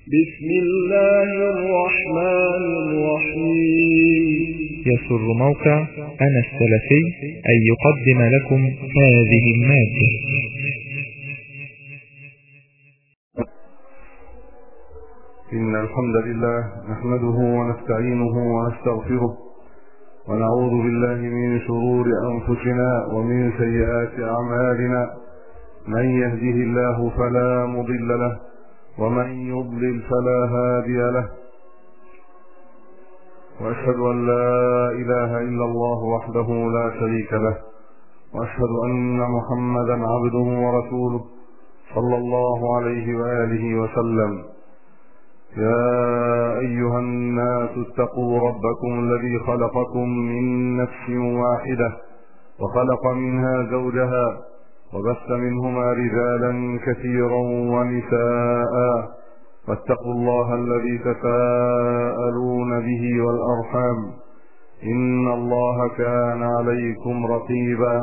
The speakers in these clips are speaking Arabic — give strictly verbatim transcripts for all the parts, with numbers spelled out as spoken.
بسم الله الرحمن الرحيم. يسر موقع أنا السلفي أن يقدم لكم هذه المادة. إن الحمد لله نحمده ونستعينه ونستغفره ونعوذ بالله من شرور أنفسنا ومن سيئات أعمالنا. من يهده الله فلا مضل له ومن يضلل فلا هادي له، وأشهد أن لا إله إلا الله وحده لا شريك له، وأشهد أن محمدا عبده ورسوله صلى الله عليه وآله وسلم. يا أيها الناس اتقوا ربكم الذي خلقكم من نفس واحدة وخلق منها زوجها وبث منهما رجالا كثيرا ونساء، واتقوا الله الذي تساءلون به والأرحام إن الله كان عليكم رقيبا.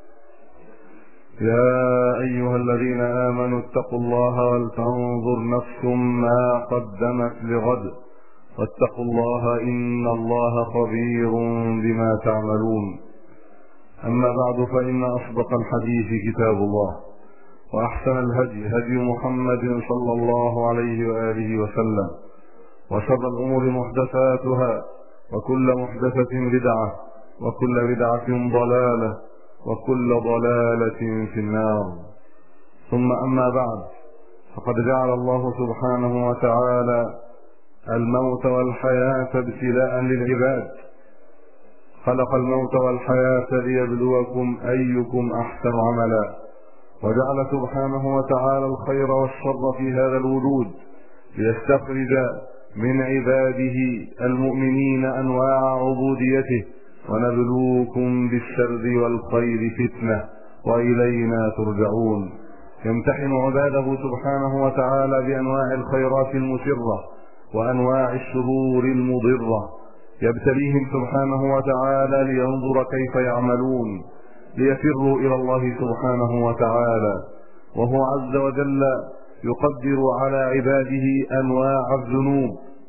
يا أيها الذين آمنوا اتقوا الله ولتنظر نفس ما قدمت لغد واتقوا الله إن الله خبير بما تعملون. أما بعد، فإن أصدق الحديث كتاب الله، وأحسن الهدي هدي محمد صلى الله عليه وآله وسلم، وشر الأمور محدثاتها، وكل محدثة بدعة، وكل بدعة ضلالة، وكل ضلالة في النار. ثم أما بعد، فقد جعل الله سبحانه وتعالى الموت والحياة ابتلاء للعباد. خلق الموت والحياة ليبلوكم أيكم أحسن عملا، وجعل سبحانه وتعالى الخير والشر في هذا الوجود ليستخرج من عباده المؤمنين أنواع عبوديته. ونبلوكم بالشر والخير فتنة وإلينا ترجعون. يمتحن عباده سبحانه وتعالى بأنواع الخيرات المسرة وأنواع الشرور المضرة. يبتليهم سبحانه وتعالى لينظر كيف يعملون، ليفروا إلى الله سبحانه وتعالى. وهو عز وجل يقدر على عباده أنواع الذنوب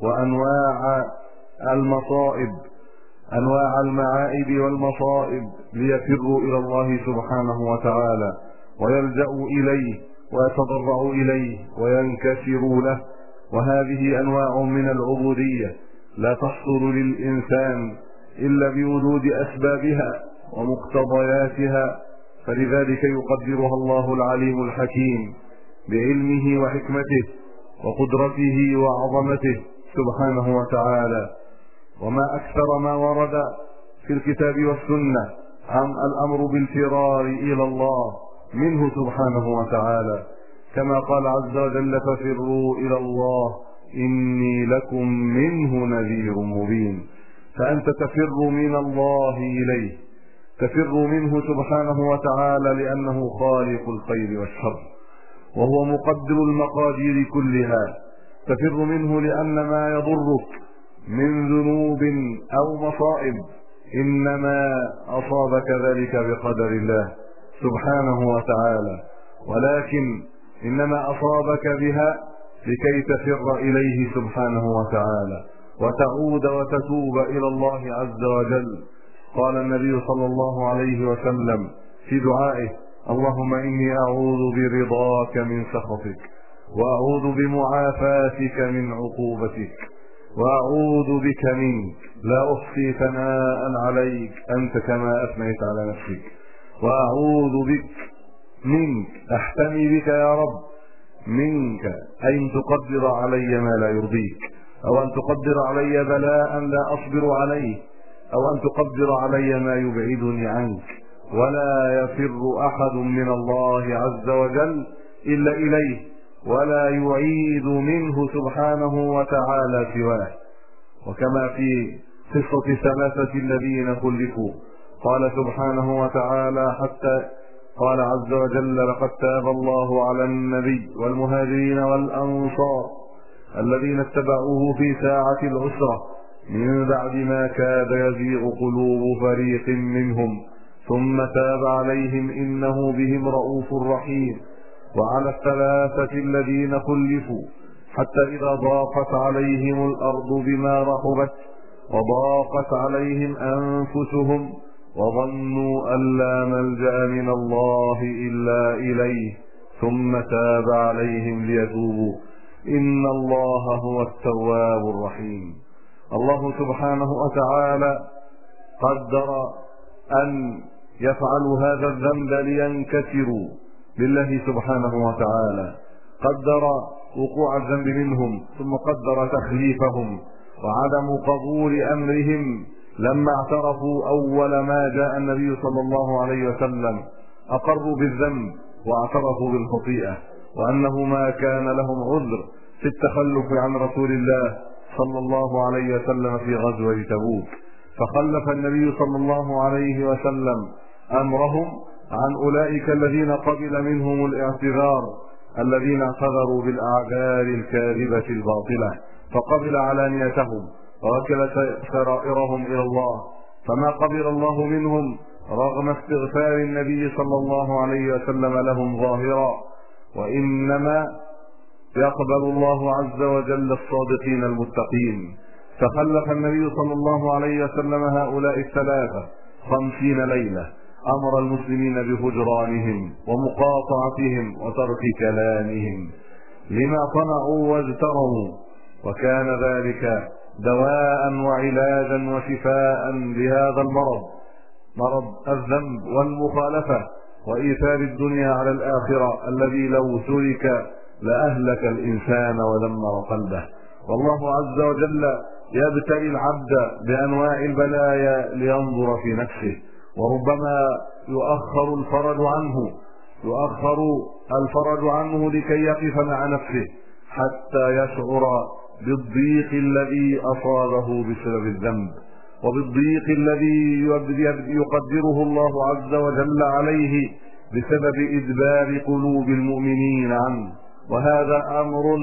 وأنواع المصائب، أنواع المعائب والمصائب، ليفروا إلى الله سبحانه وتعالى ويلجأوا إليه ويتضرعوا إليه وينكسروا له. وهذه أنواع من العبودية لا تحصل للإنسان إلا بوجود أسبابها ومقتضياتها، فلذلك يقدرها الله العليم الحكيم بعلمه وحكمته وقدرته وعظمته سبحانه وتعالى. وما أكثر ما ورد في الكتاب والسنة عن الأمر بالفرار إلى الله منه سبحانه وتعالى، كما قال عز وجل: ففروا إلى الله إني لكم منه نذير مبين. فأنت تفر من الله إليه، تفر منه سبحانه وتعالى لأنه خالق الخير والشر، وهو مقدر المقادير كلها. تفر منه لأن ما يضرك من ذنوب أو مصائب إنما أصابك ذلك بقدر الله سبحانه وتعالى، ولكن إنما أصابك بها لكي تفر إليه سبحانه وتعالى وتعود وتتوب إلى الله عز وجل. قال النبي صلى الله عليه وسلم في دعائه: اللهم إني أعوذ برضاك من سخطك، وأعوذ بمعافاتك من عقوبتك، وأعوذ بك منك، لا أحصي ثناء عليك أنت كما أثنيت على نفسك. وأعوذ بك منك، أحتمي بك يا رب منك، أي أن تقدر علي ما لا يرضيك، أو أن تقدر علي بلاء لا أصبر عليه، أو أن تقدر علي ما يبعدني عنك. ولا يفر أحد من الله عز وجل إلا إليه، ولا يعيد منه سبحانه وتعالى سواه. وكما في قصة ثلاثة الذين خلفوا قال سبحانه وتعالى حتى قال عز وجل: لقد تاب الله على النبي والمهاجرين والأنصار الذين اتبعوه في ساعة العسرة من بعد ما كاد يزيغ قلوب فريق منهم ثم تاب عليهم إنه بهم رؤوف رحيم. وعلى الثلاثة الذين خلفوا حتى إذا ضاقت عليهم الأرض بما رحبت وضاقت عليهم أنفسهم وظنوا أن لا ملجأ من الله إلا إليه ثم تاب عليهم ليتوبوا إن الله هو التواب الرحيم. الله سبحانه وتعالى قدر أن يفعلوا هذا الذنب لينكسروا لله سبحانه وتعالى، قدر وقوع الذنب منهم ثم قدر تخليفهم وعدم قبول أمرهم لما اعترفوا أول ما جاء النبي صلى الله عليه وسلم أقروا بالذنب واعترفوا بالخطيئة وأنه ما كان لهم عذر في التخلف عن رسول الله صلى الله عليه وسلم في غزوة تبوك، فخلف النبي صلى الله عليه وسلم أمرهم عن أولئك الذين قبل منهم الاعتذار، الذين اعتذروا بالأعذار الكاذبة الباطلة، فقبل علانيتهم ووكل سرائرهم إلى الله، فما قبل الله منهم رغم استغفار النبي صلى الله عليه وسلم لهم ظاهرا، وإنما يقبل الله عز وجل الصادقين المتقين. فخلف النبي صلى الله عليه وسلم هؤلاء الثلاثة خمسين ليلة، أمر المسلمين بهجرانهم ومقاطعتهم وترك كلامهم لما صنعوا واجترموا، وكان ذلك دواء وعلاجا وشفاء لهذا المرض، مرض الذنب والمخالفة وإيثار الدنيا على الآخرة الذي لو ترك لأهلك الإنسان ودمر قلبه. والله عز وجل يبتلي العبد بأنواع البلايا لينظر في نفسه، وربما يؤخر الفرج عنه يؤخر الفرج عنه لكي يقف مع نفسه حتى يشعر بالضيق الذي أصابه بسبب الذنب، وبالضيق الذي يقدره الله عز وجل عليه بسبب إدبار قلوب المؤمنين عنه. وهذا أمر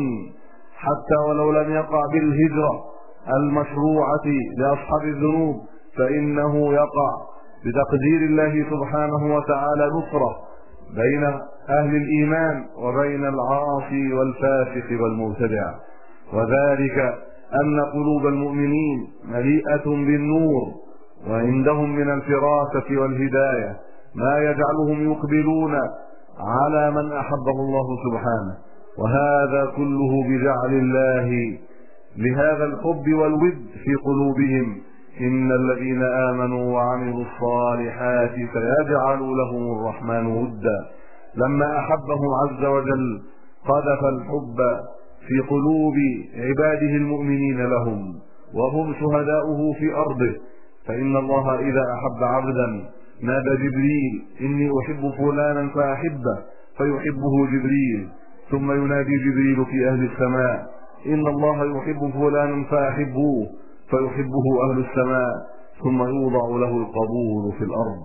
حتى ولو لم يقع بالهجرة المشروعة لأصحاب الذنوب فإنه يقع بتقدير الله سبحانه وتعالى نصرة بين أهل الإيمان وبين العاصي والفاسق والمبتدع، وذلك أن قلوب المؤمنين مليئة بالنور وعندهم من الفراسة والهداية ما يجعلهم يقبلون على من أحبه الله سبحانه، وهذا كله بجعل الله لهذا الحب والود في قلوبهم. إن الذين آمنوا وعملوا الصالحات سيجعل لهم الرحمن ودا. لما أحبهم عز وجل قذف الحب في قلوب عباده المؤمنين لهم وهم شهداؤه في أرضه، فإن الله إذا أحب عبدا نادى جبريل إني أحب فلانا فأحبه فيحبه جبريل، ثم ينادي جبريل في أهل السماء إن الله يحب فلانا فأحبوه فيحبه أهل السماء، ثم يوضع له القبول في الأرض.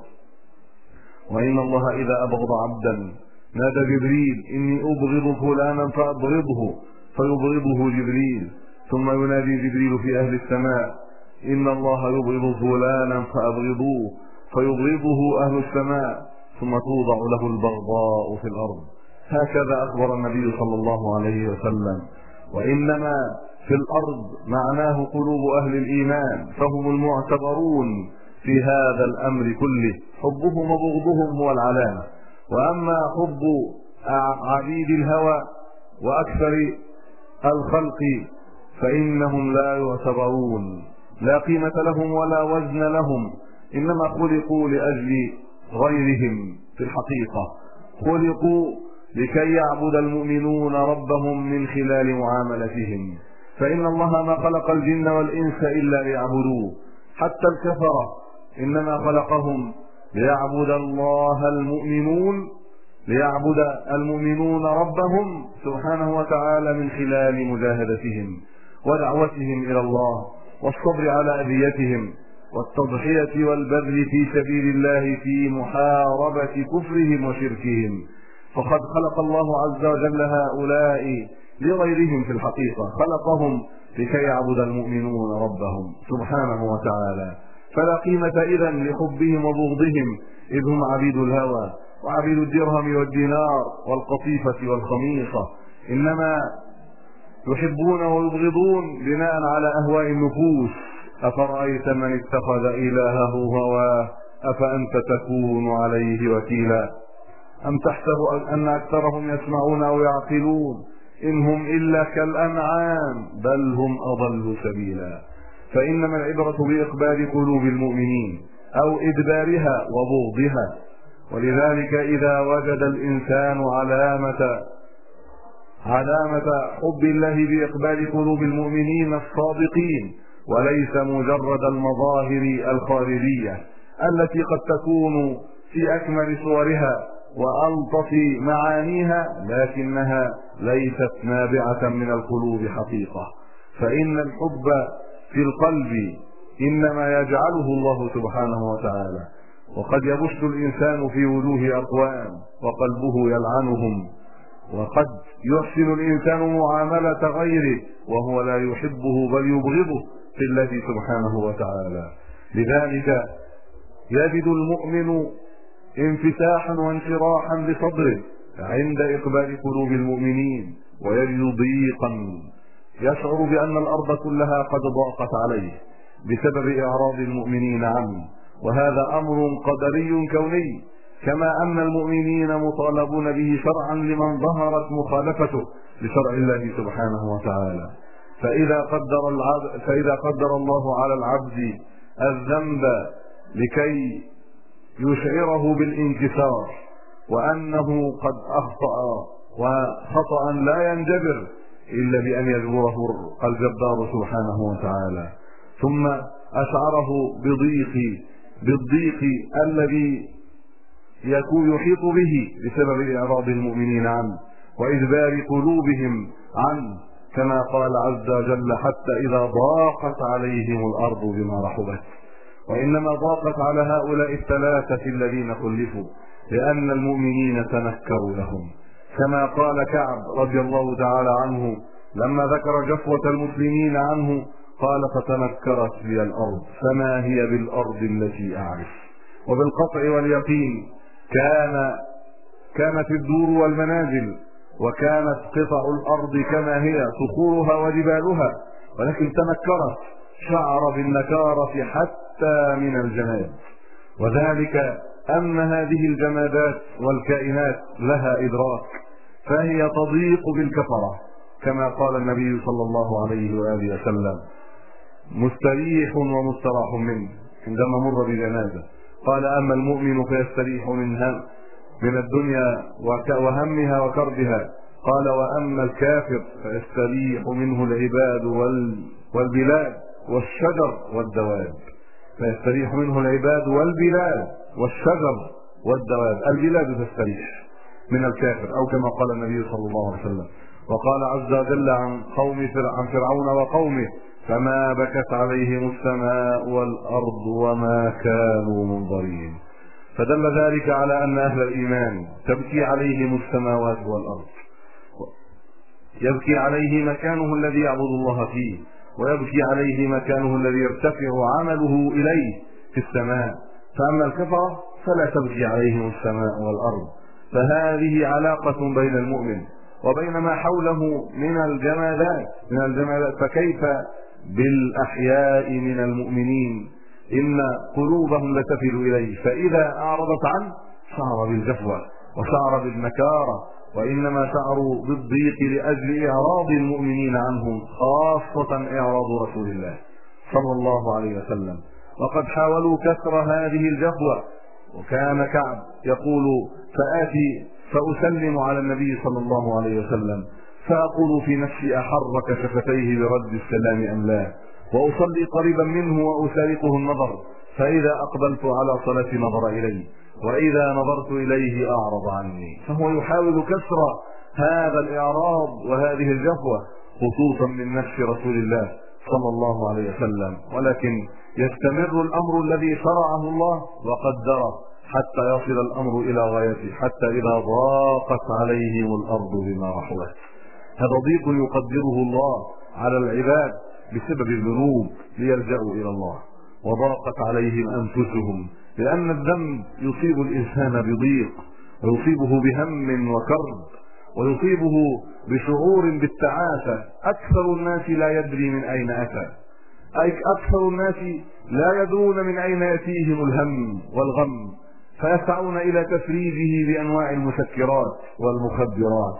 وإن الله إذا أبغض عبدا نادى جبريل إني أبغض فلانا فأبغضه فيبغضه جبريل، ثم ينادي جبريل في أهل السماء إن الله يبغض فلانا فأبغضوه فيبغضه أهل السماء، ثم توضع له البغضاء في الأرض. هكذا أخبر النبي صلى الله عليه وسلم. وإنما في الأرض معناه قلوب أهل الإيمان، فهم المعتبرون في هذا الأمر كله، حبهم وبغضهم هو العلامة. وأما حب عبيد الهوى وأكثر الخلق فإنهم لا يعتبرون، لا قيمة لهم ولا وزن لهم، إنما خلقوا لأجل غيرهم. في الحقيقة خلقوا لكي يعبد المؤمنون ربهم من خلال معاملتهم، فإن الله ما خلق الجن والإنس إلا ليعبدوه، حتى الكفرة إنما خلقهم ليعبد الله المؤمنون ليعبد المؤمنون ربهم سبحانه وتعالى من خلال مجاهدتهم ودعوتهم إلى الله والصبر على أذيتهم والتضحية والبذل في سبيل الله في محاربة كفرهم وشركهم. فقد خلق الله عز وجل هؤلاء لغيرهم، في الحقيقة خلقهم لكي يعبد المؤمنون ربهم سبحانه وتعالى، فلا قيمة إذن لحبهم وبغضهم إذ هم عبيد الهوى وعبيد الدرهم والدينار والقطيفة والخميصة، إنما يحبون ويبغضون بناء على أهواء النفوس. أفرأيت من اتخذ إلهه هواه أفأنت تكون عليه وكيلا أم تحسب أن أكثرهم يسمعون أو يعقلون إنهم إلا كالأنعام بل هم أضل سبيلا. فإنما العبرة بإقبال قلوب المؤمنين أو إدبارها وبغضها. ولذلك إذا وجد الإنسان علامة علامة حب الله بإقبال قلوب المؤمنين الصادقين وليس مجرد المظاهر الخارجية التي قد تكون في أكمل صورها وألطف معانيها لكنها ليست نابعة من القلوب حقيقة. فإن الحب في القلب إنما يجعله الله سبحانه وتعالى، وقد يبث الإنسان في وجوه أقوام وقلبه يلعنهم، وقد يحسن الإنسان معاملة غيره وهو لا يحبه بل يبغضه في الله سبحانه وتعالى. لذلك يجد المؤمن انفتاحا وانشراحا لصدره عند إقبال قلوب المؤمنين، ويجد ضيقا يشعر بأن الأرض كلها قد ضاقت عليه بسبب إعراض المؤمنين عنه، وهذا أمر قدري كوني، كما أن المؤمنين مطالبون به شرعا لمن ظهرت مخالفته لشرع الله سبحانه وتعالى. فإذا قدر العبد فإذا قدر الله على العبد الذنب لكي يشعره بالانكسار وأنه قد أخطأ، وخطأ لا ينجبر إلا بأن يجبره الجبار سبحانه وتعالى، ثم أشعره بضيق بالضيق الذي يكون يحيط به بسبب إعراض المؤمنين عنه وإدبار قلوبهم عنه، كما قال عز وجل: حتى إذا ضاقت عليهم الأرض بما رحبت. وإنما ضاقت على هؤلاء الثلاثة الذين خلفوا لأن المؤمنين تنكروا لهم، كما قال كعب رضي الله تعالى عنه لما ذكر جفوة المسلمين عنه قال: فتنكرت لي الأرض فما هي بالأرض التي أعرف. وبالقطع واليقين كان كانت الدور والمنازل وكانت قطع الأرض كما هي صخورها وجبالها، ولكن تنكرت، شعر بالنكارة حتى من الجماد، وذلك أن هذه الجمادات والكائنات لها إدراك، فهي تضيق بالكفرة، كما قال النبي صلى الله عليه وآله وسلم: مستريح ومستراح منه، عندما مر بجنازة قال: أما المؤمن فيستريح منها من الدنيا وهمها وكربها، قال: وأما الكافر فيستريح منه العباد والبلاد والشجر والدواب. فيستريح منه العباد والبلاد والشجر والدواب، البلاد تستريح من الكافر، أو كما قال النبي صلى الله عليه وسلم. وقال عز وجل عن قوم عن فرعون وقومه: فما بكت عليهم السماء والأرض وما كانوا منظرين. فدل ذلك على أن أهل الإيمان تبكي عليهم السماوات والأرض، يبكي عليه مكانه الذي يعبد الله فيه، ويبكي عليه مكانه الذي يرتفع عمله إليه في السماء. فأما الكفرة فلا تبكي عليهم السماء والأرض. فهذه علاقة بين المؤمن وبين ما حوله من الجمادات من الجمادات فكيف بالأحياء من المؤمنين؟ إن قلوبهم لتفل إليه، فإذا أعرضت عنه شعر بالجفوة وشعر بالنكارة، وإنما شعروا بالضيق لأجل إعراض المؤمنين عنهم، خاصة إعراض رسول الله صلى الله عليه وسلم. وقد حاولوا كسر هذه الجفوة، وكان كعب يقول: فآتي فأسلم على النبي صلى الله عليه وسلم فأقول في نفسي: أحرك شفتيه برد السلام أم لا؟ وأصلي قريبا منه وأسارقه النظر، فإذا أقبلت على صلاتي نظر إلي، وإذا نظرت إليه أعرض عني. فهو يحاول كسر هذا الإعراض وهذه الجفوة، خصوصا من نفس رسول الله صلى الله عليه وسلم، ولكن يستمر الأمر الذي شرعه الله وقدره حتى يصل الأمر إلى غايته، حتى إذا ضاقت عليهم الأرض بما رحبت. هذا ضيق يقدره الله على العباد بسبب الذنوب ليلجأوا إلى الله، وضاقت عليهم أنفسهم، لأن الذنب يصيب الإنسان بضيق ويصيبه بهم وكرب، ويصيبه بشعور بالتعاسة. أكثر الناس لا يدري من أين أتى، أي أكثر الناس لا يدرون من أين يأتيهم الهم والغم، فيسعون إلى تفريجه بأنواع المسكرات والمخدرات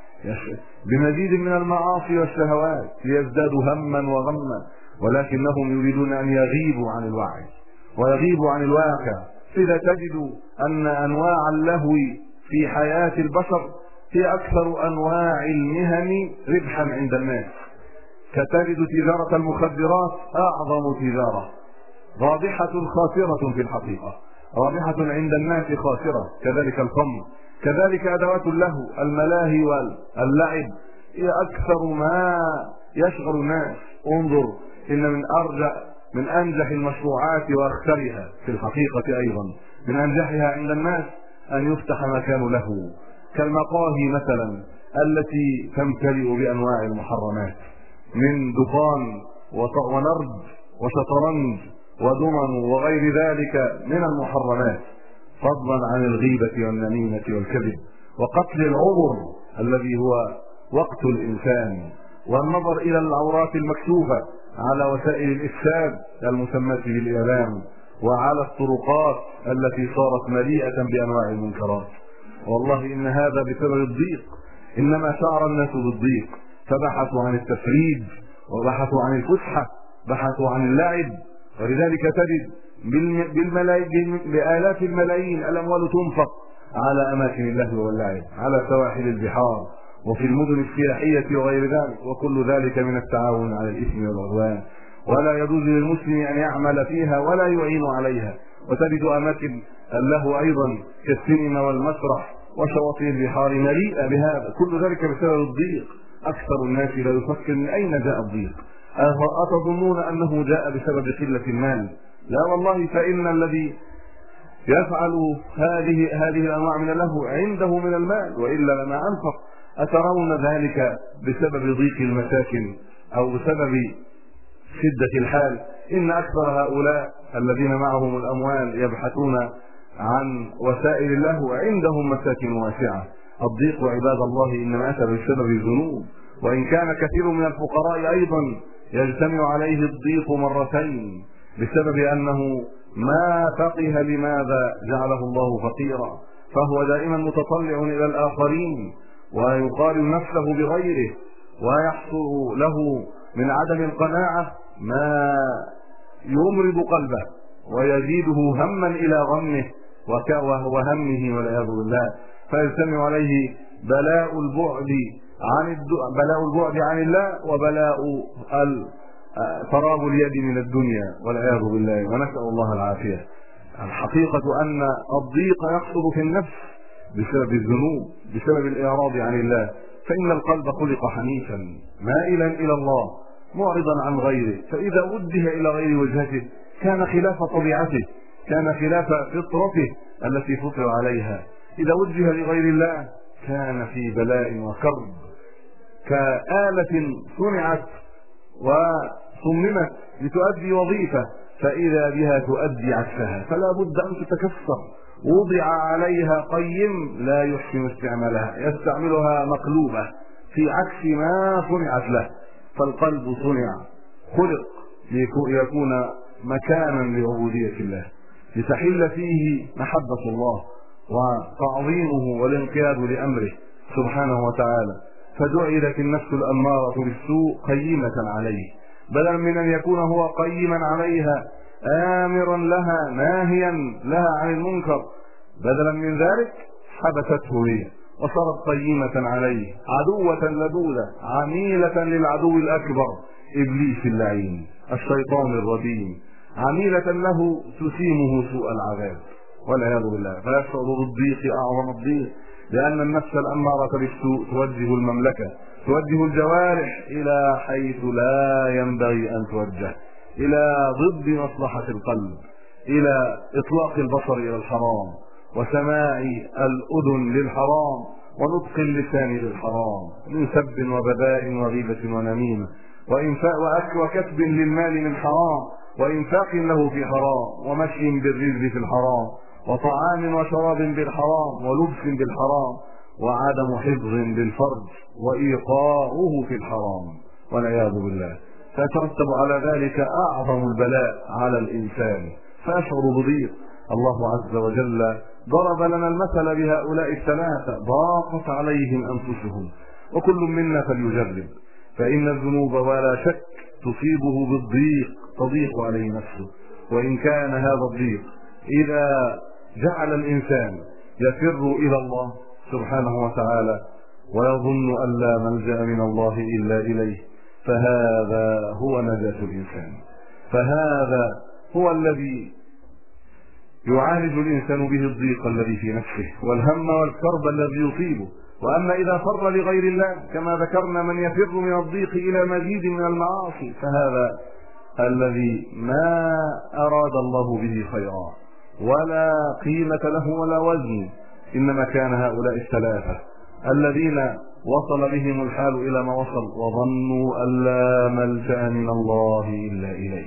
بمزيد من المعاصي والشهوات ليزدادوا هما وغما، ولكنهم يريدون أن يغيبوا عن الوعي ويغيبوا عن الواقع. إذا تجد أن أنواع اللهو في حياة البشر هي أكثر أنواع المهن ربحا عند الناس، كتجد تجارة المخدرات أعظم تجارة رابحة خاسرة في الحقيقة، رابحة عند الناس خاسرة، كذلك الخمر، كذلك أدوات اللهو الملاهي واللعب هي أكثر ما يشغل الناس. انظر إن من أرجع من أنجح المشروعات وأخسرها في الحقيقة أيضا من أنجحها عند الناس أن يفتح مكان له كالمقاهي مثلا التي تمتلئ بأنواع المحرمات من دخان ونرد وشطرنج ودمن وغير ذلك من المحرمات، فضلا عن الغيبة والنميمة والكذب وقتل العمر الذي هو وقت الإنسان، والنظر إلى العورات المكشوفة على وسائل الإفساد المسماة بالإعلام وعلى الطرقات التي صارت مليئة بأنواع المنكرات. والله إن هذا بسبب الضيق، إنما شعر الناس بالضيق فبحثوا عن التفريج وبحثوا عن الفسحة، بحثوا عن اللعب، ولذلك تجد بالملايين بآلاف الملايين الأموال تنفق على أماكن اللهو واللعب، على سواحل البحار وفي المدن السياحية وغير ذلك، وكل ذلك من التعاون على الإثم والعدوان، ولا يجوز للمسلم أن يعمل فيها ولا يعين عليها. وتجد أماكن اللهو أيضا كالسينما والمسرح وشواطئ البحار مليئة بهذا، كل ذلك بسبب الضيق. أكثر الناس لا يفكر من أين جاء الضيق، أتظنون أنه جاء بسبب قلة المال؟ لا والله، فإن الذي يفعل هذه هذه الأنواع من اللهو عنده من المال، وإلا لما أنفق. أترون ذلك بسبب ضيق المساكن أو بسبب شدة الحال؟ إن أكثر هؤلاء الذين معهم الأموال يبحثون عن وسائل اللهو عندهم مساكن واسعة. الضيق عباد الله إنما أتى بسبب الذنوب، وإن كان كثير من الفقراء أيضا يجتمع عليه الضيق مرتين بسبب أنه ما فقه لماذا جعله الله فقيرا، فهو دائما متطلع إلى الآخرين ويقارن نفسه بغيره، ويحصل له من عدم القناعة ما يمرض قلبه ويزيده هما إلى غمه وهمه والعياذ بالله، فيجتمع عليه بلاء البعد عن بلاء البعد عن الله وبلاء فراغ اليد من الدنيا والعياذ بالله، ونسأل الله العافية. الحقيقة أن الضيق يحصل في النفس بسبب الذنوب، بسبب الإعراض عن الله، فإن القلب خلق حنيفا مائلا إلى الله معرضا عن غيره، فإذا وجه إلى غير وجهته كان خلاف طبيعته، كان خلاف فطرته التي فطر عليها. إذا وجه لغير الله كان في بلاء وكرب، كآلة صنعت وصممت لتؤدي وظيفة فإذا بها تؤدي عكسها، فلا بد أن تتكسر. وضع عليها قيم لا يحسن استعمالها، يستعملها مقلوبة في عكس ما صنعت له. فالقلب صنع خلق ليكون مكانا لعبودية الله، لتحل فيه محبة الله وتعظيمه والانقياد لأمره سبحانه وتعالى، فجعلت النفس الأمارة بالسوء قيمة عليه، بدلا من أن يكون هو قيما عليها آمرا لها ناهيا لها عن المنكر، بدلا من ذلك حبسته هي وصارت قيمة عليه، عدوة لدودة عميلة للعدو الأكبر إبليس اللعين الشيطان الرجيم، عميلة له تسيمه سوء العذاب والعياذ بالله. فيشعر بالضيق أعظم الضيق، لأن النفس الأمارة بالسوء توجه المملكة، توجه الجوارح إلى حيث لا ينبغي أن توجه، إلى ضد مصلحة القلب، إلى إطلاق البصر إلى الحرام، وسماع الأذن للحرام، ونطق اللسان للحرام، من سب وبذاء وغيبة ونميمة، وإنفاق وكسب للمال من حرام، وإنفاق له في حرام، ومشي بالرزق في الحرام، وطعام وشراب بالحرام، ولبس بالحرام، وعدم حفظ للفرج وإيقاعه في الحرام والعياذ بالله، فيترتب على ذلك أعظم البلاء على الإنسان فيشعر بضيق. الله عز وجل ضرب لنا المثل بهؤلاء الثلاثة ضاقت عليهم أنفسهم، وكل منا فليجرب، فإن الذنوب ولا شك تصيبه بالضيق، تضيق عليه نفسه. وإن كان هذا الضيق إذا جعل الإنسان يفر إلى الله سبحانه وتعالى ويظن أن لا ملجأ من الله إلا إليه، فهذا هو نجاة الإنسان، فهذا هو الذي يعالج الإنسان به الضيق الذي في نفسه والهم والكرب الذي يصيبه. وأما إذا فر لغير الله كما ذكرنا من يفر من الضيق إلى مزيد من المعاصي، فهذا الذي ما أراد الله به خيرا ولا قيمة له ولا وزن. إنما كان هؤلاء الثلاثة الذين وصل بهم الحال إلى ما وصل وظنوا أن لا ملجأ من الله إلا إليه،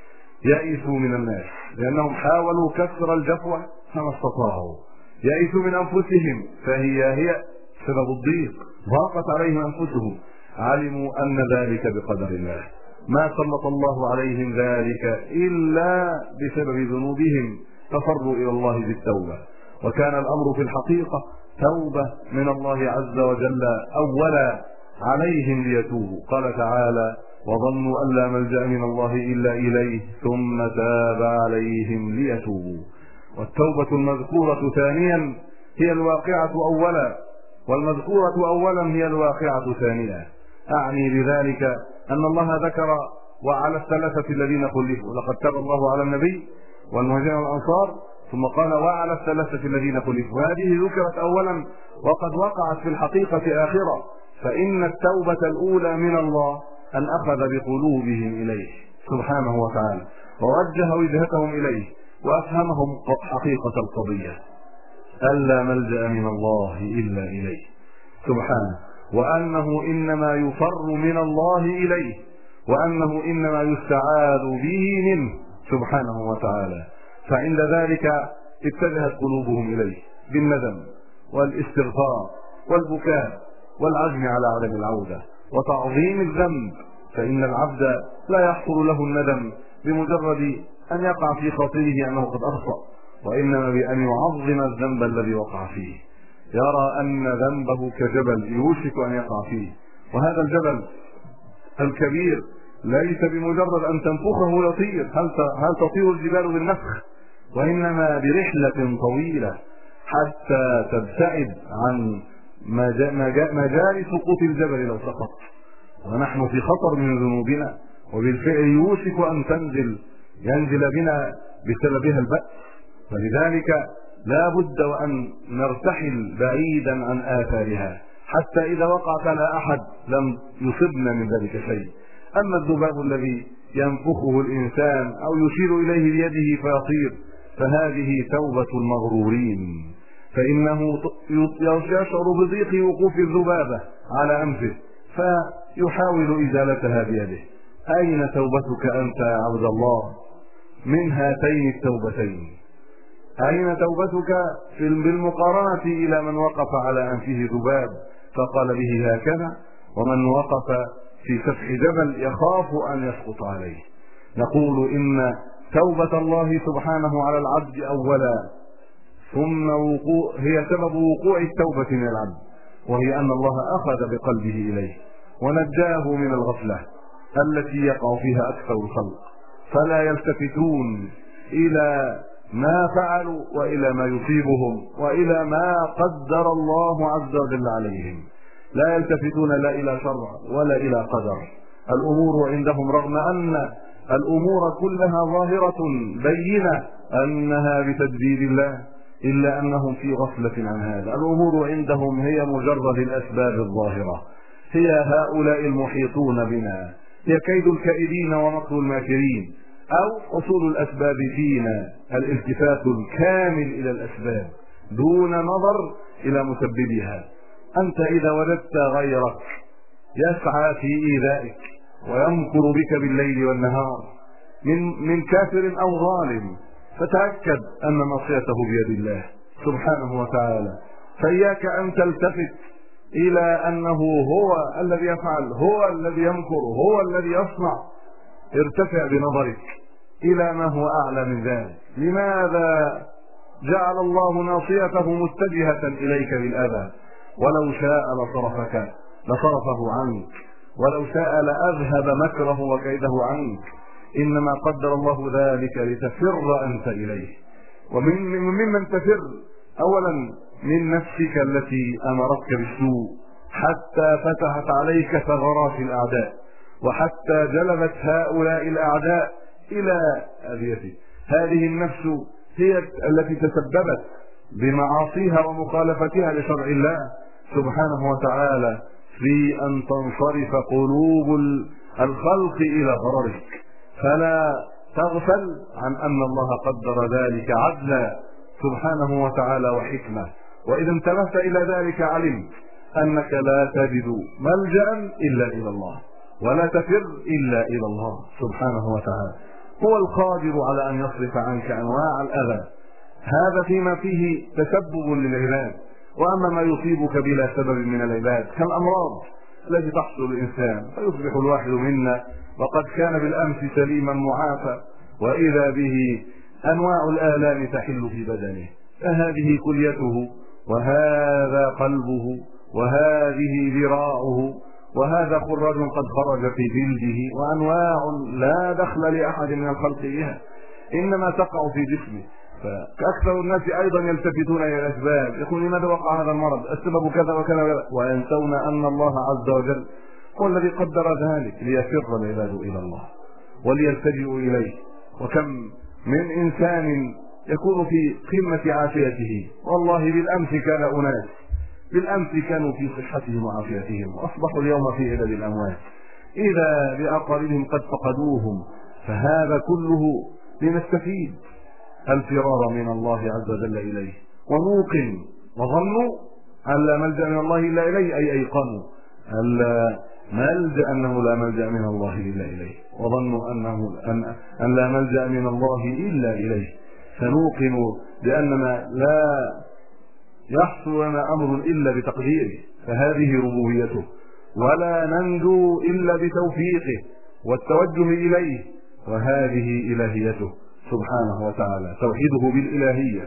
يئسوا من الناس لأنهم حاولوا كسر الجفوة فما استطاعوا، يئسوا من أنفسهم فهي هي سبب الضيق، ضاقت عليهم أنفسهم، علموا أن ذلك بقدر الله، ما سلط الله عليهم ذلك إلا بسبب ذنوبهم، ففروا إلى الله بالتوبة. وكان الأمر في الحقيقة توبة من الله عز وجل أولا عليهم ليتوبوا. قال تعالى وظنوا أن لا ملجأ من الله إلا إليه ثم تاب عليهم ليتوبوا. والتوبة المذكورة ثانيا هي الواقعة أولا، والمذكورة أولا هي الواقعة ثانيا. أعني بذلك أن الله ذكر وعلى الثلاثة الذين خلفوا لقد تاب الله على النبي والمهاجرين والأنصار، ثم قال وعلى الثلاثة الذين خلفوا، هذه ذكرت أولا وقد وقعت في الحقيقة آخرة. فإن التوبة الأولى من الله أن أخذ بقلوبهم إليه سبحانه وتعالى ووجه وجهتهم إليه وأفهمهم حقيقة القضية، ألا ملجأ من الله إلا إليه سبحانه، وأنه إنما يفر من الله إليه، وأنه إنما يستعاذ به منه سبحانه وتعالى. فعند ذلك اتجهت قلوبهم إليه بالندم والاستغفار والبكاء والعزم على عدم العودة وتعظيم الذنب، فإن العبد لا يحصل له الندم بمجرد أن يقع في خاطره أنه قد أخطأ، وإنما بأن يعظم الذنب الذي وقع فيه، يرى أن ذنبه كجبل يوشك أن يقع فيه، وهذا الجبل الكبير ليس بمجرد أن تنفخه يطير، هل هل تطير الجبال بالنفخ؟ وإنما برحلة طويلة حتى تبتعد عن مجال سقوط الجبل لو سقط. ونحن في خطر من ذنوبنا، وبالفعل يوشك أن تنزل ينزل بنا بسببها البأس، فلذلك لا بد وأن نرتحل بعيدا عن آثارها حتى إذا وقعت على أحد لم يصبنا من ذلك شيء. أما الذباب الذي ينفخه الإنسان أو يشير إليه بيده فيطير فهذه توبة المغرورين، فإنه يشعر بضيق وقوف الذبابة على أنفه فيحاول إزالتها بيده. أين توبتك أنت يا عبد الله من هاتين التوبتين؟ أين توبتك بالمقارنة إلى من وقف على أنفه ذباب فقال به هكذا، ومن وقف في سفح جبل يخاف أن يسقط عليه؟ نقول إن توبة الله سبحانه على العبد أولا ثم وقوع هي سبب وقوع التوبة من العبد، وهي أن الله أخذ بقلبه إليه ونجاه من الغفلة التي يقع فيها أكثر الخلق، فلا يلتفتون إلى ما فعلوا وإلى ما يصيبهم وإلى ما قدر الله عز وجل عليهم، لا يلتفتون لا إلى شرع ولا إلى قدر. الأمور عندهم رغم أن الأمور كلها ظاهرة بينة أنها بتدبير الله إلا أنهم في غفلة عن هذا. الأمور عندهم هي مجرد الأسباب الظاهرة، هي هؤلاء المحيطون بنا، هي كيد الكائدين ومكر الماكرين، أو حصول الأسباب فينا، الالتفات الكامل إلى الأسباب دون نظر إلى مسببها. أنت إذا وجدت غيرك يسعى في إيذائك ويمكر بك بالليل والنهار من من كافر أو ظالم، فتأكد أن نصيته بيد الله سبحانه وتعالى، فإياك أن تلتفت إلى أنه هو الذي يفعل، هو الذي يمكر، هو الذي يصنع. ارتفع بنظرك إلى ما هو أعلى من ذلك. لماذا جعل الله ناصيته متجهة إليك بالأذى؟ ولو شاء لصرفك لصرفه عنك، ولو شاء لأذهب مكره وكيده عنك، إنما قدر الله ذلك لتفر أنت إليه. ومن ممن تفر أولا من نفسك التي أمرتك بالسوء حتى فتحت عليك ثغرات الأعداء، وحتى جلبت هؤلاء الأعداء إلى أذيتك. هذه النفس هي التي تسببت بمعاصيها ومخالفتها لشرع الله سبحانه وتعالى في أن تنصرف قلوب الخلق إلى غررك. فلا تغفل عن أن الله قدر ذلك عدلا سبحانه وتعالى وحكمة. وإذا انتبهت إلى ذلك علمت أنك لا تجد ملجأ إلا إلى الله، ولا تفر إلا إلى الله سبحانه وتعالى. هو القادر على أن يصرف عنك أنواع الأذى، هذا فيما فيه تسبب للعباد. وأما ما يصيبك بلا سبب من العباد كالأمراض التي تحصل للإنسان، فيصبح الواحد منا وقد كان بالأمس سليما معافى، وإذا به أنواع الآلام تحل في بدنه، فهذه كليته، وهذا قلبه، وهذه ذراعه، وهذا خراج قد خرج في جلده، وأنواع لا دخل لأحد من الخلق بها، إنما تقع في جسمه. فأكثر الناس أيضا يلتفتون إلى الأسباب، يقول لماذا وقع هذا المرض؟ السبب كذا وكذا وكذا، وينسون أن الله عز وجل هو الذي قدر ذلك ليفر العباد إلى الله وليلتجئوا إليه. وكم من إنسان يكون في قمة عافيته، والله بالأمس كان أناس بالأمس كانوا في صحتهم وعافيتهم، وأصبحوا اليوم في عدد الأموات، إذا بأقاربهم قد فقدوهم. فهذا كله لنستفيد الفرار من الله عز وجل إليه، ونوقن وظنوا أن لا ملجأ من الله إلا إليه، أي أيقنوا أن لا ملجأ أنه لا ملجأ من الله إلا إليه، وظنوا أنه أن, أن لا ملجأ من الله إلا إليه. فنوقن بأننا لا يحصل لنا أمر إلا بتقديره، فهذه ربوبيته، ولا ننجو إلا بتوفيقه والتوجه إليه، وهذه إلهيته سبحانه وتعالى، توحيده بالإلهية.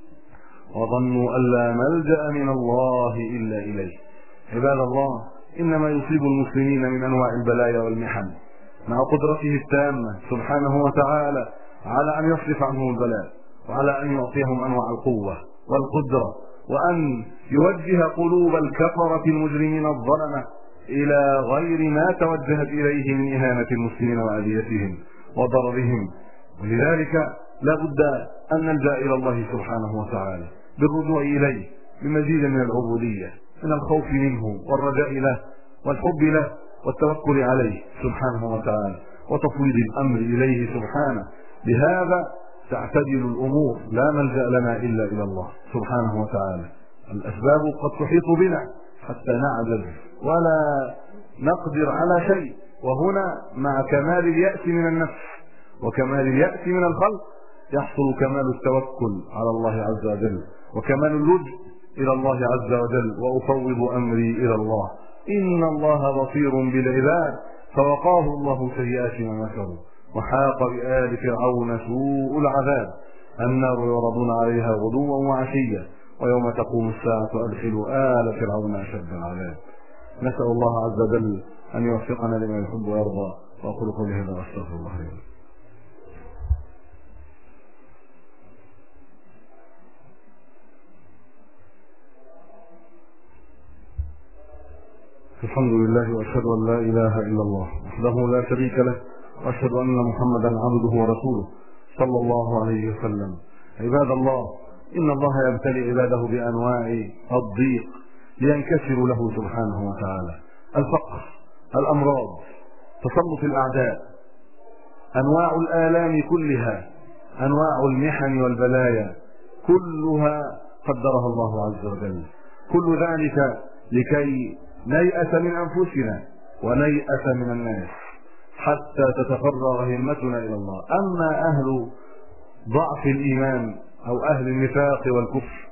وظنوا أن لا ملجأ من الله إلا إليه. عباد الله، إنما يصيب المسلمين من أنواع البلايا والمحن مع قدرته التامة سبحانه وتعالى على أن يصرف عنهم البلاء، وعلى أن يعطيهم أنواع القوة والقدرة، وأن يوجه قلوب الكفرة المجرمين الظلمة إلى غير ما توجهت إليه من إهانة المسلمين وأذيتهم وضررهم. ولذلك لا بد أن نلجأ إلى الله سبحانه وتعالى بالرجوع إليه بمزيد من العبودية، من الخوف منه والرجاء له والحب له والتوكل عليه سبحانه وتعالى، وتفويض الأمر إليه سبحانه. بهذا تعتدل الأمور، لا ملجأ لنا إلا إلى الله سبحانه وتعالى. الأسباب قد تحيط بنا حتى نعجز ولا نقدر على شيء، وهنا مع كمال اليأس من النفس وكمال اليأس من الخلق يحصل كمال التوكل على الله عز وجل، وكمال اللجوء إلى الله عز وجل. وأفوض أمري إلى الله إن الله بصير بالعباد، فوقاه الله سيئات ما مكروا، وحاق بآل فرعون سوء العذاب، النار يعرضون عليها غدوا وعشيا، ويوم تقوم الساعة أدخلوا آل فرعون أشد العذاب. نسأل الله عز وجل أن يوفقنا لما يحب ويرضى. وأقول قولي هذا وأستغفر الله لي. الحمد لله، وأشهد أن لا إله إلا الله وحده لا شريك له، وأشهد أن محمدا عبده ورسوله صلى الله عليه وسلم. عباد الله، إن الله يبتلي عباده بأنواع الضيق لينكسروا له سبحانه وتعالى: الفقر، الأمراض، تسلط الأعداء، أنواع الآلام كلها، أنواع المحن والبلايا كلها قدرها الله عز وجل. كل ذلك لكي نيأس من أنفسنا ونيأس من الناس حتى تتفرغ همتنا إلى الله. أما أهل ضعف الإيمان أو أهل النفاق والكفر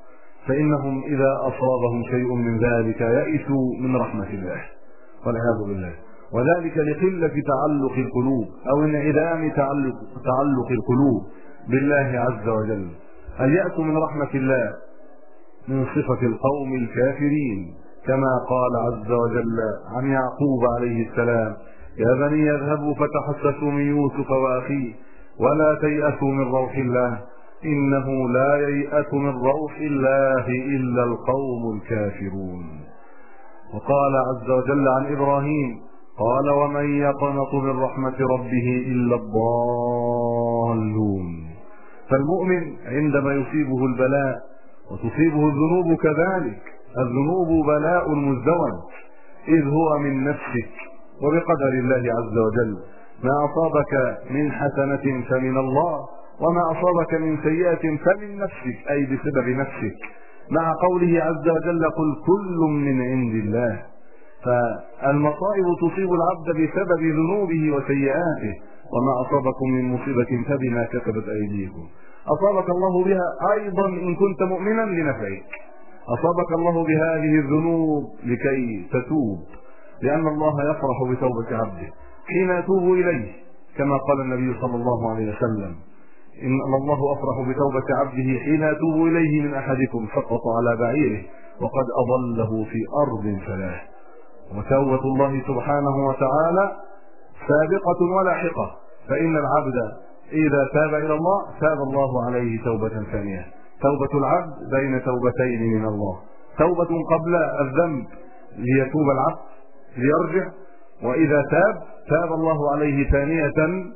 فإنهم إذا أصابهم شيء من ذلك يئسوا من رحمة الله والعياذ بالله، وذلك لقلة تعلق القلوب أو انعدام تعلق, تعلق القلوب بالله عز وجل. اليأس من رحمة الله من صفة القوم الكافرين، كما قال عز وجل عن يعقوب عليه السلام: يا بني اذهبوا فتحسسوا من يوسف وأخيه ولا تيأسوا من روح الله إنه لا ييأس من روح الله إلا القوم الكافرون. وقال عز وجل عن إبراهيم: قال ومن يقنط من رحمة ربه إلا الضالون. فالمؤمن عندما يصيبه البلاء وتصيبه الذنوب كذلك، الذنوب بلاء مزدوج، إذ هو من نفسك وبقدر الله عز وجل. ما أصابك من حسنة فمن الله، وما أصابك من سيئة فمن نفسك، أي بسبب نفسك، مع قوله عز وجل: قل كل من عند الله. فالمصائب تصيب العبد بسبب ذنوبه وسيئاته، وما أصابكم من مصيبة فبما كسبت أيديكم. أصابك الله بها أيضا إن كنت مؤمنا لنفعك، أصابك الله بهذه الذنوب لكي تتوب، لأن الله يفرح بتوبة عبده حين يتوب إليه، كما قال النبي صلى الله عليه وسلم: إن الله أفرح بتوبة عبده حين يتوب إليه من أحدكم سقط على بعيره وقد أضله في أرض فلاح. وتوبة الله سبحانه وتعالى سابقة ولاحقة، فإن العبد إذا تاب إلى الله تاب الله عليه توبة ثانية. توبة العبد بين توبتين من الله: توبة قبل الذنب ليتوب العبد ليرجع، وإذا تاب تاب الله عليه ثانية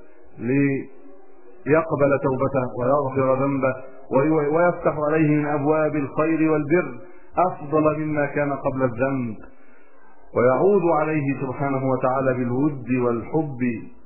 ليقبل توبته ويغفر ذنبه ويفتح عليه من أبواب الخير والبر أفضل مما كان قبل الذنب، ويعود عليه سبحانه وتعالى بالود والحب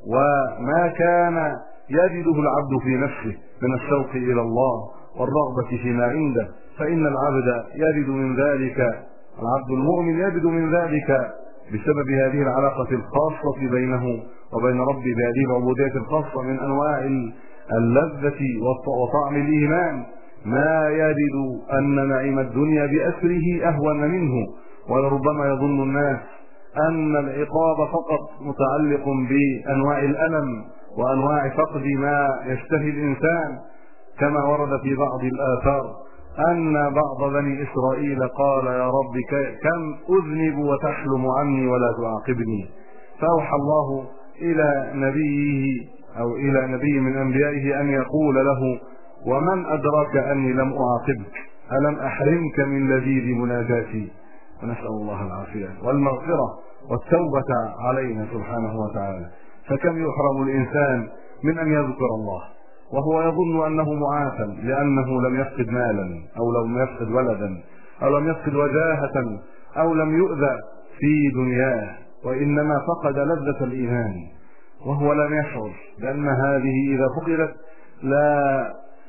وما كان يجده العبد في نفسه من الشوق إلى الله والرغبة فيما عنده. فإن العبد يجد من ذلك، العبد المؤمن يجد من ذلك بسبب هذه العلاقة الخاصة بينه وبين ربه، بهذه العبودية الخاصة من أنواع اللذة وطعم الإيمان، ما يجد أن نعيم الدنيا بأسره أهون منه. ولربما يظن الناس أن العقاب فقط متعلق بأنواع الألم وأنواع فقد ما يشتهي الإنسان، كما ورد في بعض الآثار أن بعض بني إسرائيل قال: يا رب كم أذنب وتحلم عني ولا تعاقبني، فأوحى الله إلى نبيه أو إلى نبي من أنبيائه أن يقول له: ومن أدراك أني لم أعاقبك؟ ألم أحرمك من لذيذ مناجاتي؟ ونسأل الله العافية والمغفرة والتوبة علينا سبحانه وتعالى. فكم يحرم الإنسان من أن يذكر الله وهو يظن أنه معافى لأنه لم يفقد مالا أو لم يفقد ولدا أو لم يفقد وجاهة أو لم يؤذى في دنياه، وإنما فقد لذة الإيمان وهو لم يشعر، لأن هذه إذا فقدت لا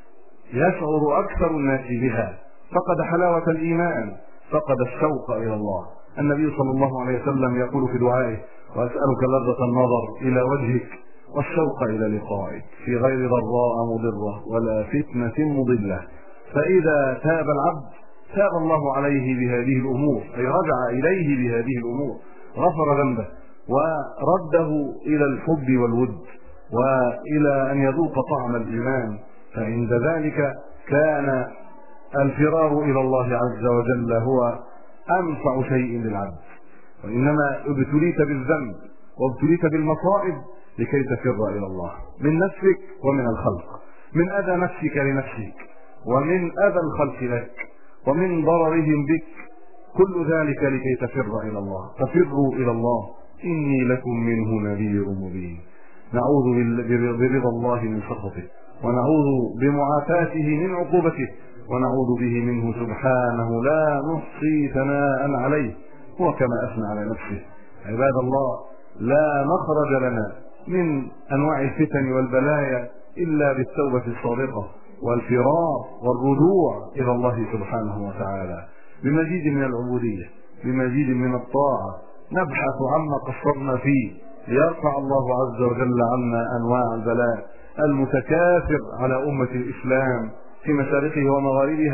يشعر أكثر الناس بها. فقد حلاوة الإيمان، فقد الشوق إلى الله. النبي صلى الله عليه وسلم يقول في دعائه: وأسألك لذة النظر إلى وجهك والشوق إلى لقائك في غير ضراء مضرة ولا فتنة مضلة. فإذا تاب العبد تاب الله عليه بهذه الأمور، أي رجع إليه بهذه الأمور، غفر ذنبه ورده إلى الحب والود وإلى أن يذوق طعم الإيمان. فعند ذلك كان الفرار إلى الله عز وجل هو أنفع شيء للعبد. وإنما ابتليت بالذنب وابتليت بالمصائب لكي تفر إلى الله من نفسك ومن الخلق، من أذى نفسك لنفسك ومن أذى الخلق لك ومن ضررهم بك، كل ذلك لكي تفر إلى الله. ففروا إلى الله إني لكم منه نذير مبين. نعوذ برضا الله من سخطه، ونعوذ بمعافاته من عقوبته، ونعوذ به منه سبحانه لا نحصي ثناء عليه، هو كما أثنى على نفسه. عباد الله، لا مخرج لنا من أنواع الفتن والبلايا إلا بالتوبة الصادقة والفرار والرجوع إلى الله سبحانه وتعالى بمزيد من العبودية، بمزيد من الطاعة، نبحث عما قصرنا فيه ليرفع الله عز وجل عنا أنواع البلاء المتكاثر على أمة الإسلام في مشارقه ومغاربها،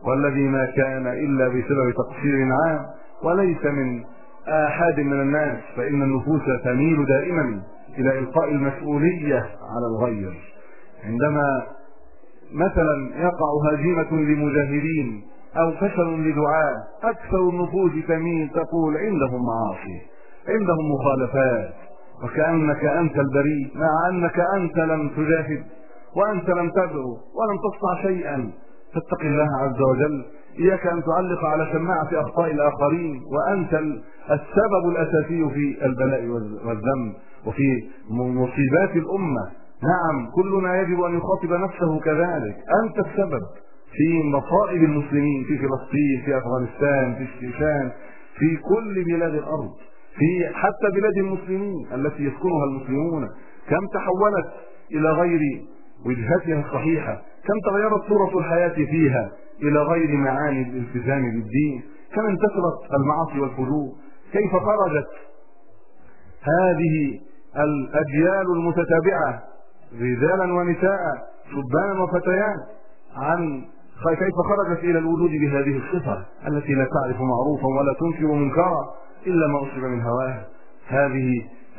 والذي ما كان إلا بسبب تقصير عام وليس من آحاد من الناس، فإن النفوس تميل دائما إلى إلقاء المسؤولية على الغير. عندما مثلا يقع هزيمة لمجاهدين أو فشل لدعاء، أكثر النفوس تميل تقول عندهم معاصي، عندهم مخالفات، وكأنك أنت البريء، مع أنك أنت لم تجاهد وأنت لم تدعو ولم تصنع شيئا. فاتق الله عز وجل، إياك أن تعلق على شماعة أخطاء الآخرين، وأنت السبب الأساسي في البلاء والذنب وفي مصيبات الأمة. نعم، كلنا يجب أن يخاطب نفسه كذلك. أنت السبب في مصائب المسلمين في فلسطين، في أفغانستان، في الشيشان، في كل بلاد الأرض، في حتى بلاد المسلمين التي يسكنها المسلمون. كم تحولت إلى غير وجهتها الصحيحة، كم تغيرت صورة الحياة فيها إلى غير معاني الالتزام بالدين، كم انتشرت المعاصي والفجور، كيف خرجت هذه الأجيال المتتابعة رجالا ونساء، شبانا وفتيات، عن كيف خرجت إلى الوجود بهذه الصفة التي لا تعرف معروفا ولا تنكر منكرا إلا ما أصيب من هواها. هذه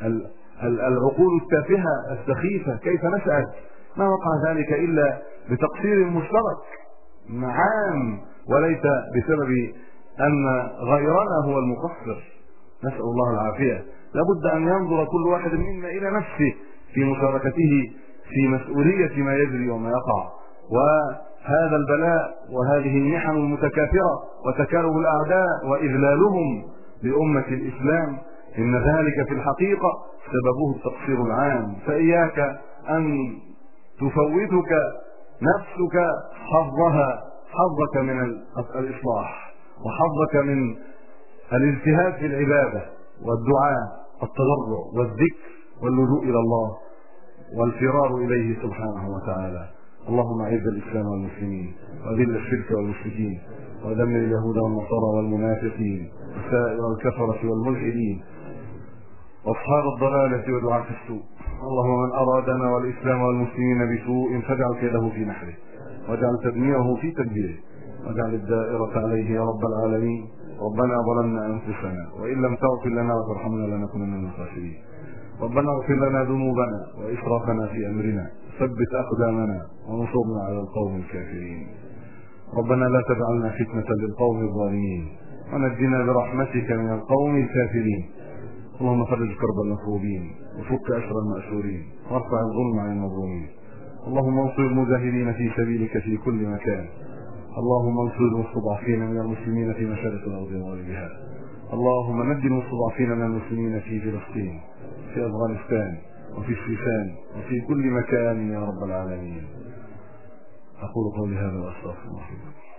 العقول التافهة السخيفة كيف نشأت؟ ما وقع ذلك إلا بتقصير مشترك عام، وليس بسبب أن غيرنا هو المقصر. نسأل الله العافية. لابد أن ينظر كل واحد منا إلى نفسه في مشاركته في مسؤولية ما يجري وما يقع. وهذا البلاء وهذه المحن المتكاثرة وتكالب الأعداء وإذلالهم لأمة الإسلام، إن ذلك في الحقيقة سببه التقصير العام. فإياك أن تفوتك نفسك حظها، حظك من الإصلاح وحظك من الاجتهاد في العبادة والدعاء والتضرع والذكر واللجوء إلى الله والفرار إليه سبحانه وتعالى. اللهم أعز الإسلام والمسلمين وأذل الشرك والمشركين ودمر اليهود والنصارى والمنافقين وسائر الكفرة والملحدين وأصحاب الضلالة ودعاة السوء. اللهم من أرادنا والإسلام والمسلمين بسوء فاجعل كيده في نحره واجعل تدميره في تدبيره واجعل الدائرة عليه يا رب العالمين. ربنا ظلمنا أنفسنا وإن لم تغفر لنا وترحمنا لنكونن من الخاسرين. ربنا اغفر لنا ذنوبنا وإسرافنا في أمرنا، ثبت أقدامنا وانصرنا على القوم الكافرين. ربنا لا تجعلنا فتنة للقوم الظالمين ونجنا برحمتك من القوم الكافرين. اللهم فرج كرب المكروبين وفك أسر المأسورين وارفع الظلم عن المظلومين. اللهم انصر المجاهدين في سبيلك في كل مكان. اللهم انصر المستضعفين من المسلمين في مشارق الأرض ومغربها. اللهم نجِ المستضعفين من المسلمين في فلسطين، في أفغانستان، وفي الشيشان، وفي كل مكان يا رب العالمين. أقول قولي هذا وأستغفر الله.